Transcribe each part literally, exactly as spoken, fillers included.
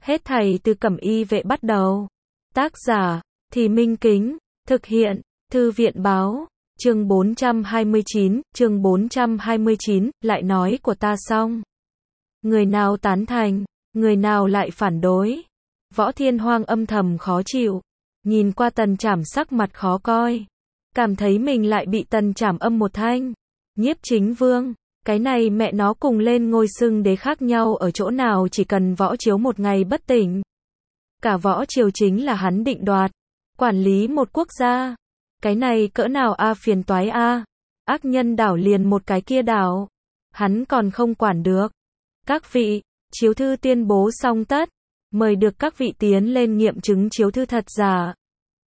Hết thảy từ Cẩm Y vệ bắt đầu. Tác giả, Thì Minh Kính, thực hiện, Thư viện báo, chương bốn trăm hai mươi chín, chương bốn trăm hai mươi chín, lại nói của ta xong. Người nào tán thành, người nào lại phản đối. Võ Thiên Hoang âm thầm khó chịu, nhìn qua Tần Trảm sắc mặt khó coi, cảm thấy mình lại bị Tần Trảm âm một thanh. Nhiếp Chính Vương, cái này mẹ nó cùng lên ngôi xưng đế khác nhau ở chỗ nào, chỉ cần Võ Chiếu một ngày bất tỉnh, cả Võ Triều chính là hắn định đoạt, quản lý một quốc gia. Cái này cỡ nào a phiền toái a, ác nhân đảo liền một cái kia đảo, hắn còn không quản được. Các vị, chiếu thư tuyên bố xong tất, mời được các vị tiến lên nghiệm chứng chiếu thư thật giả.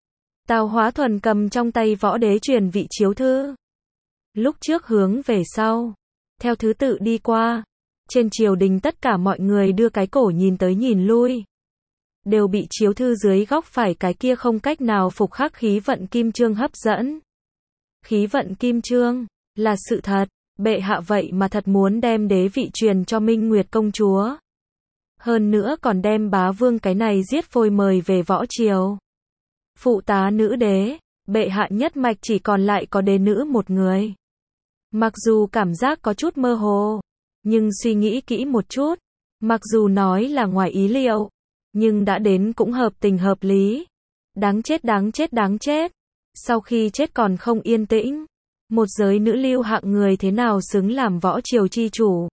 Tào Hóa Thuần cầm trong tay Võ Đế truyền vị chiếu thư, lúc trước hướng về sau, theo thứ tự đi qua. Trên triều đình tất cả mọi người đưa cái cổ nhìn tới nhìn lui, đều bị chiếu thư dưới góc phải cái kia không cách nào phục khắc khí vận kim chương hấp dẫn. Khí vận kim chương là sự thật, bệ hạ vậy mà thật muốn đem đế vị truyền cho Minh Nguyệt công chúa. Hơn nữa còn đem bá vương cái này giết phôi mời về Võ Triều. Phụ tá nữ đế, bệ hạ nhất mạch chỉ còn lại có đế nữ một người. Mặc dù cảm giác có chút mơ hồ, nhưng suy nghĩ kỹ một chút, mặc dù nói là ngoài ý liệu, nhưng đã đến cũng hợp tình hợp lý. Đáng chết đáng chết đáng chết. Sau khi chết còn không yên tĩnh. Một giới nữ lưu hạng người thế nào xứng làm Võ Triều chi chủ.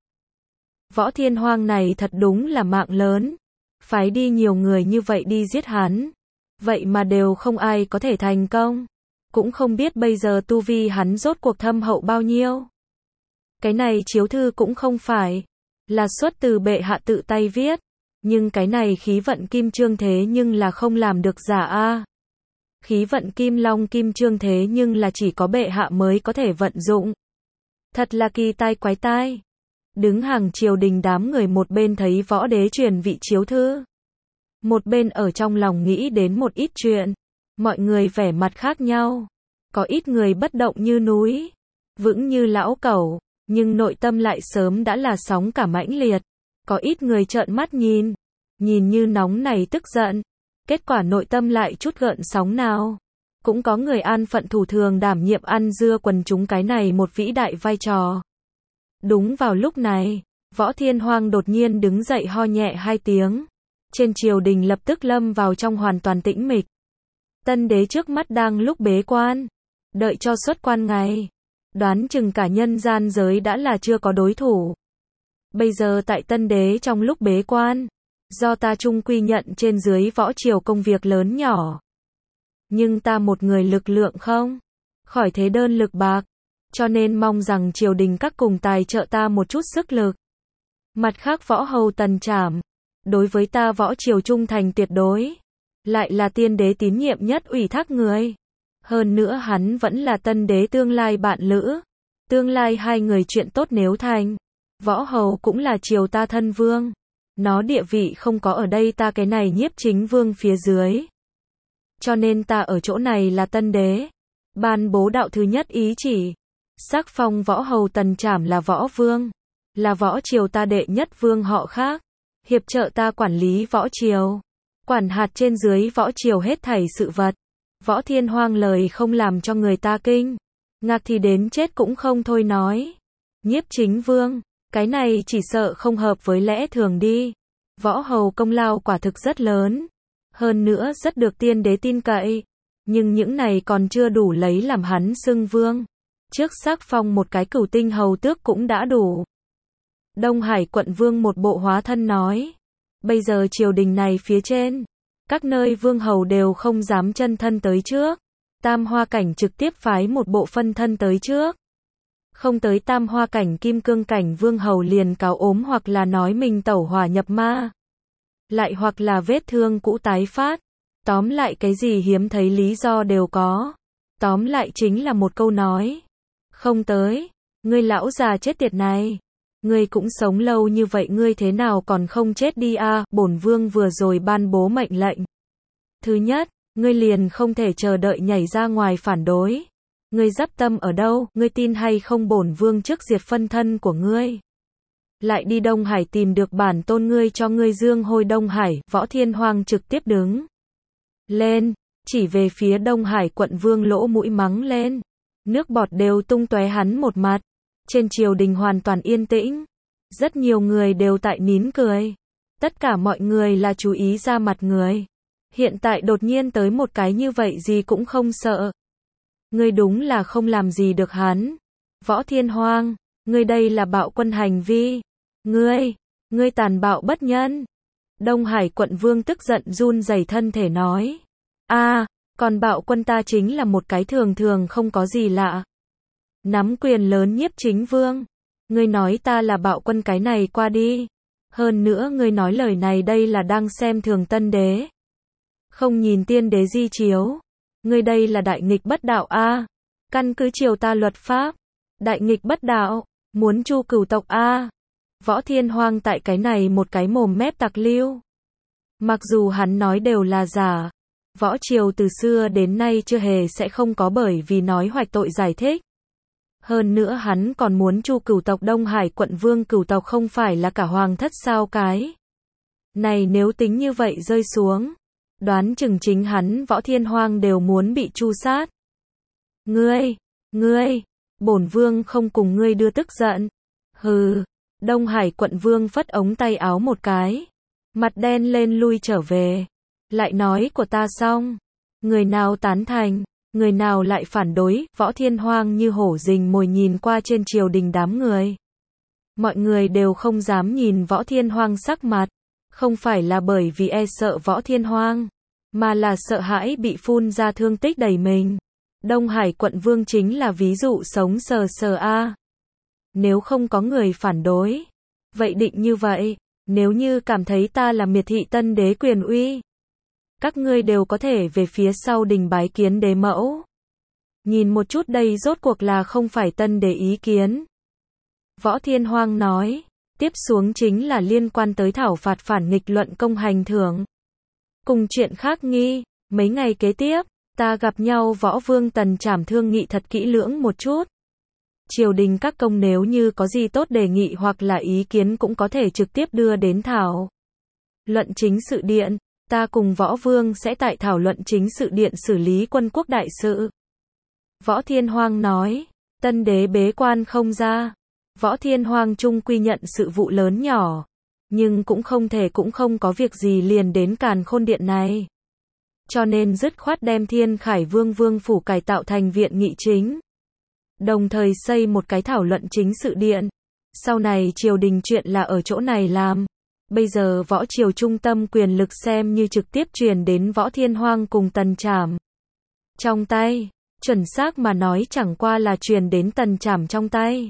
Võ Thiên Hoang này thật đúng là mạng lớn. Phái đi nhiều người như vậy đi giết hắn, vậy mà đều không ai có thể thành công. Cũng không biết bây giờ tu vi hắn rốt cuộc thâm hậu bao nhiêu. Cái này chiếu thư cũng không phải là xuất từ bệ hạ tự tay viết, nhưng cái này khí vận kim chương thế nhưng là không làm được giả a. Khí vận kim long kim chương thế nhưng là chỉ có bệ hạ mới có thể vận dụng. Thật là kỳ tai quái tai. Đứng hàng triều đình đám người một bên thấy Võ Đế truyền vị chiếu thư, một bên ở trong lòng nghĩ đến một ít chuyện. Mọi người vẻ mặt khác nhau, có ít người bất động như núi, vững như lão cẩu, nhưng nội tâm lại sớm đã là sóng cả mãnh liệt. Có ít người trợn mắt nhìn, nhìn như nóng này tức giận, kết quả nội tâm lại chút gợn sóng nào. Cũng có người an phận thủ thường đảm nhiệm ăn dưa quần chúng cái này một vĩ đại vai trò. Đúng vào lúc này, Võ Thiên Hoang đột nhiên đứng dậy ho nhẹ hai tiếng. Trên triều đình lập tức lâm vào trong hoàn toàn tĩnh mịch. Tân đế trước mắt đang lúc bế quan, đợi cho xuất quan ngày, đoán chừng cả nhân gian giới đã là chưa có đối thủ. Bây giờ tại tân đế trong lúc bế quan, do ta chung quy nhận trên dưới Võ Triều công việc lớn nhỏ. Nhưng ta một người lực lượng không khỏi thế đơn lực bạc, cho nên mong rằng triều đình các cùng tài trợ ta một chút sức lực. Mặt khác Võ Hầu Tần Trảm, đối với ta Võ Triều trung thành tuyệt đối, lại là tiên đế tín nhiệm nhất ủy thác người. Hơn nữa hắn vẫn là tân đế tương lai bạn lữ. Tương lai hai người chuyện tốt nếu thành, Võ Hầu cũng là triều ta thân vương. Nó địa vị không có ở đây ta cái này Nhiếp Chính Vương phía dưới. Cho nên ta ở chỗ này là tân đế, ban bố đạo thứ nhất ý chỉ, sắc phong Võ Hầu Tần Trảm là Võ Vương, là Võ Triều ta đệ nhất vương họ khác, hiệp trợ ta quản lý Võ Triều, quản hạt trên dưới Võ Triều hết thảy sự vật. Võ Thiên Hoang lời không làm cho người ta kinh ngạc thì đến chết cũng không thôi nói. Nhiếp Chính Vương, cái này chỉ sợ không hợp với lẽ thường đi. Võ Hầu công lao quả thực rất lớn, hơn nữa rất được tiên đế tin cậy, nhưng những này còn chưa đủ lấy làm hắn xưng vương. Trước sắc phong một cái cửu tinh hầu tước cũng đã đủ. Đông Hải quận vương một bộ hóa thân nói, bây giờ triều đình này phía trên, các nơi vương hầu đều không dám chân thân tới trước. Tam hoa cảnh trực tiếp phái một bộ phân thân tới trước. Không tới tam hoa cảnh kim cương cảnh vương hầu liền cáo ốm hoặc là nói mình tẩu hỏa nhập ma. Lại hoặc là vết thương cũ tái phát. Tóm lại cái gì hiếm thấy lý do đều có. Tóm lại chính là một câu nói. Không tới, ngươi lão già chết tiệt này. Ngươi cũng sống lâu như vậy ngươi thế nào còn không chết đi a? À, bổn vương vừa rồi ban bố mệnh lệnh. Thứ nhất, ngươi liền không thể chờ đợi nhảy ra ngoài phản đối. Ngươi dắp tâm ở đâu, ngươi tin hay không bổn vương trước diệt phân thân của ngươi. lại đi Đông Hải tìm được bản tôn ngươi cho ngươi dương hôi Đông Hải, Võ Thiên Hoang trực tiếp đứng lên, chỉ về phía Đông Hải quận vương lỗ mũi mắng lên. Nước bọt đều tung tóe hắn một mặt. Trên triều đình hoàn toàn yên tĩnh. Rất nhiều người đều tại nín cười. Tất cả mọi người là chú ý ra mặt người. Hiện tại đột nhiên tới một cái như vậy gì cũng không sợ. Ngươi đúng là không làm gì được hắn. Võ Thiên Hoang, ngươi đây là bạo quân hành vi. Ngươi, ngươi tàn bạo bất nhân. Đông Hải quận vương tức giận run rẩy thân thể nói. A, còn bạo quân ta chính là một cái thường thường không có gì lạ. Nắm quyền lớn nhiếp chính vương. Ngươi nói ta là bạo quân cái này qua đi. Hơn nữa ngươi nói lời này đây là đang xem thường tân đế. Không nhìn tiên đế di chiếu. Ngươi đây là đại nghịch bất đạo a. Căn cứ triều ta luật pháp. Đại nghịch bất đạo, muốn chu cửu tộc a. Võ Thiên Hoang tại cái này một cái mồm mép tặc lưu. Mặc dù hắn nói đều là giả. Võ triều từ xưa đến nay chưa hề sẽ không có bởi vì nói hoạch tội giải thích. Hơn nữa hắn còn muốn chu cửu tộc Đông Hải quận vương cửu tộc không phải là cả hoàng thất sao cái. Này nếu tính như vậy rơi xuống. Đoán chừng chính hắn Võ Thiên Hoang đều muốn bị chu sát. Ngươi, ngươi, bổn vương không cùng ngươi đưa tức giận. Hừ, Đông Hải quận vương phất ống tay áo một cái. Mặt đen lên lui trở về. Lại nói của ta xong. Người nào tán thành, người nào lại phản đối, Võ Thiên Hoang như hổ rình mồi nhìn qua trên triều đình đám người. Mọi người đều không dám nhìn Võ Thiên Hoang sắc mặt. Không phải là bởi vì e sợ Võ Thiên Hoang, mà là sợ hãi bị phun ra thương tích đầy mình. Đông Hải quận vương chính là ví dụ sống sờ sờ a. Nếu không có người phản đối, vậy định như vậy, nếu như cảm thấy ta là miệt thị tân đế quyền uy, các ngươi đều có thể về phía sau đình bái kiến đế mẫu. Nhìn một chút đây rốt cuộc là không phải tân đế ý kiến. Võ Thiên Hoang nói, tiếp xuống chính là liên quan tới thảo phạt phản nghịch luận công hành thưởng. Cùng chuyện khác nghi, mấy ngày kế tiếp, ta gặp nhau Võ Vương Tần Trảm thương nghị thật kỹ lưỡng một chút. Triều đình các công nếu như có gì tốt đề nghị hoặc là ý kiến cũng có thể trực tiếp đưa đến thảo luận chính sự điện. Ta cùng Võ Vương sẽ tại thảo luận chính sự điện xử lý quân quốc đại sự. Võ Thiên Hoang nói, tân đế bế quan không ra. Võ Thiên Hoang chung quy nhận sự vụ lớn nhỏ, nhưng cũng không thể cũng không có việc gì liền đến Càn Khôn Điện này. Cho nên dứt khoát đem Thiên Khải Vương Vương phủ cải tạo thành viện nghị chính. Đồng thời xây một cái thảo luận chính sự điện. Sau này triều đình chuyện là ở chỗ này làm. Bây giờ võ triều trung tâm quyền lực xem như trực tiếp truyền đến Võ Thiên Hoang cùng Tần Trảm trong tay. Chuẩn xác mà nói chẳng qua là truyền đến Tần Trảm trong tay.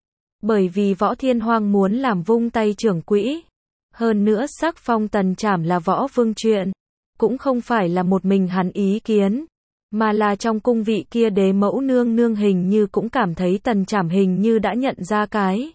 Bởi vì Võ Thiên Hoang muốn làm vung tay trưởng quỹ. Hơn nữa sắc phong Tần Trảm là Võ Vương chuyện. Cũng không phải là một mình hắn ý kiến. Mà là trong cung vị kia đế mẫu nương nương hình như cũng cảm thấy Tần Trảm hình như đã nhận ra cái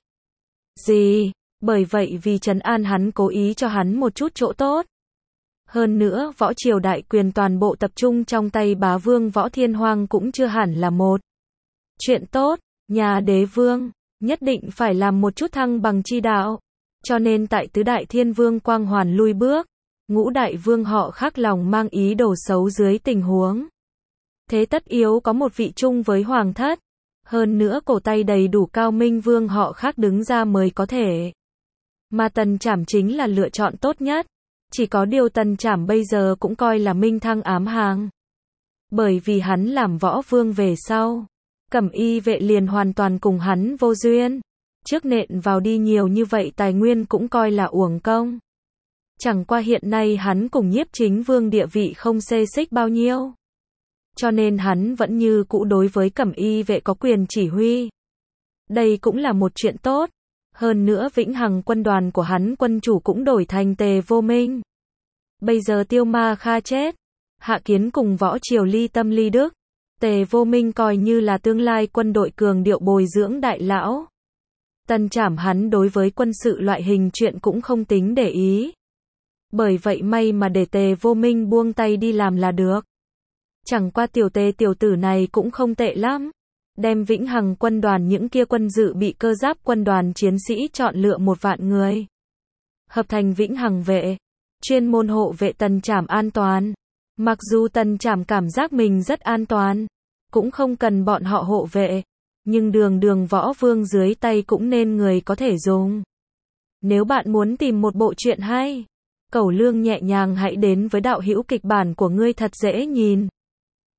gì. Bởi vậy vì trấn an hắn cố ý cho hắn một chút chỗ tốt. Hơn nữa võ triều đại quyền toàn bộ tập trung trong tay bá vương Võ Thiên Hoang cũng chưa hẳn là một chuyện tốt. Nhà đế vương nhất định phải làm một chút thăng bằng chi đạo. Cho nên tại tứ đại thiên vương quang hoàn lui bước, ngũ đại vương họ khác lòng mang ý đồ xấu dưới tình huống. Thế tất yếu có một vị chung với hoàng thất. Hơn nữa cổ tay đầy đủ cao minh vương họ khác đứng ra mới có thể. Mà Tần Trảm chính là lựa chọn tốt nhất. Chỉ có điều Tần Trảm bây giờ cũng coi là minh thăng ám hàng. Bởi vì hắn làm võ vương về sau. Cẩm y vệ liền hoàn toàn cùng hắn vô duyên. Trước nện vào đi nhiều như vậy tài nguyên cũng coi là uổng công. Chẳng qua hiện nay hắn cùng nhiếp chính vương địa vị không xê xích bao nhiêu. Cho nên hắn vẫn như cũ đối với cẩm y vệ có quyền chỉ huy. Đây cũng là một chuyện tốt. Hơn nữa vĩnh hằng quân đoàn của hắn quân chủ cũng đổi thành Tề Vô Minh. Bây giờ Tiêu Ma Kha chết. Hạ Kiến cùng võ triều ly tâm ly đức. Tề Vô Minh coi như là tương lai quân đội cường điệu bồi dưỡng đại lão. Tần Trảm hắn đối với quân sự loại hình chuyện cũng không tính để ý. Bởi vậy may mà để Tề Vô Minh buông tay đi làm là được. Chẳng qua tiểu Tề tiểu tử này cũng không tệ lắm. đem vĩnh hằng quân đoàn những kia quân dự bị cơ giáp quân đoàn chiến sĩ chọn lựa một vạn người. Hợp thành vĩnh hằng vệ. Chuyên môn hộ vệ Tần Trảm an toàn. Mặc dù Tần Trảm cảm giác mình rất an toàn. Cũng không cần bọn họ hộ vệ. Nhưng đường đường võ vương dưới tay cũng nên người có thể dùng. Nếu bạn muốn tìm một bộ truyện hay, Cẩu Lương nhẹ nhàng hãy đến với đạo hữu kịch bản của ngươi thật dễ nhìn.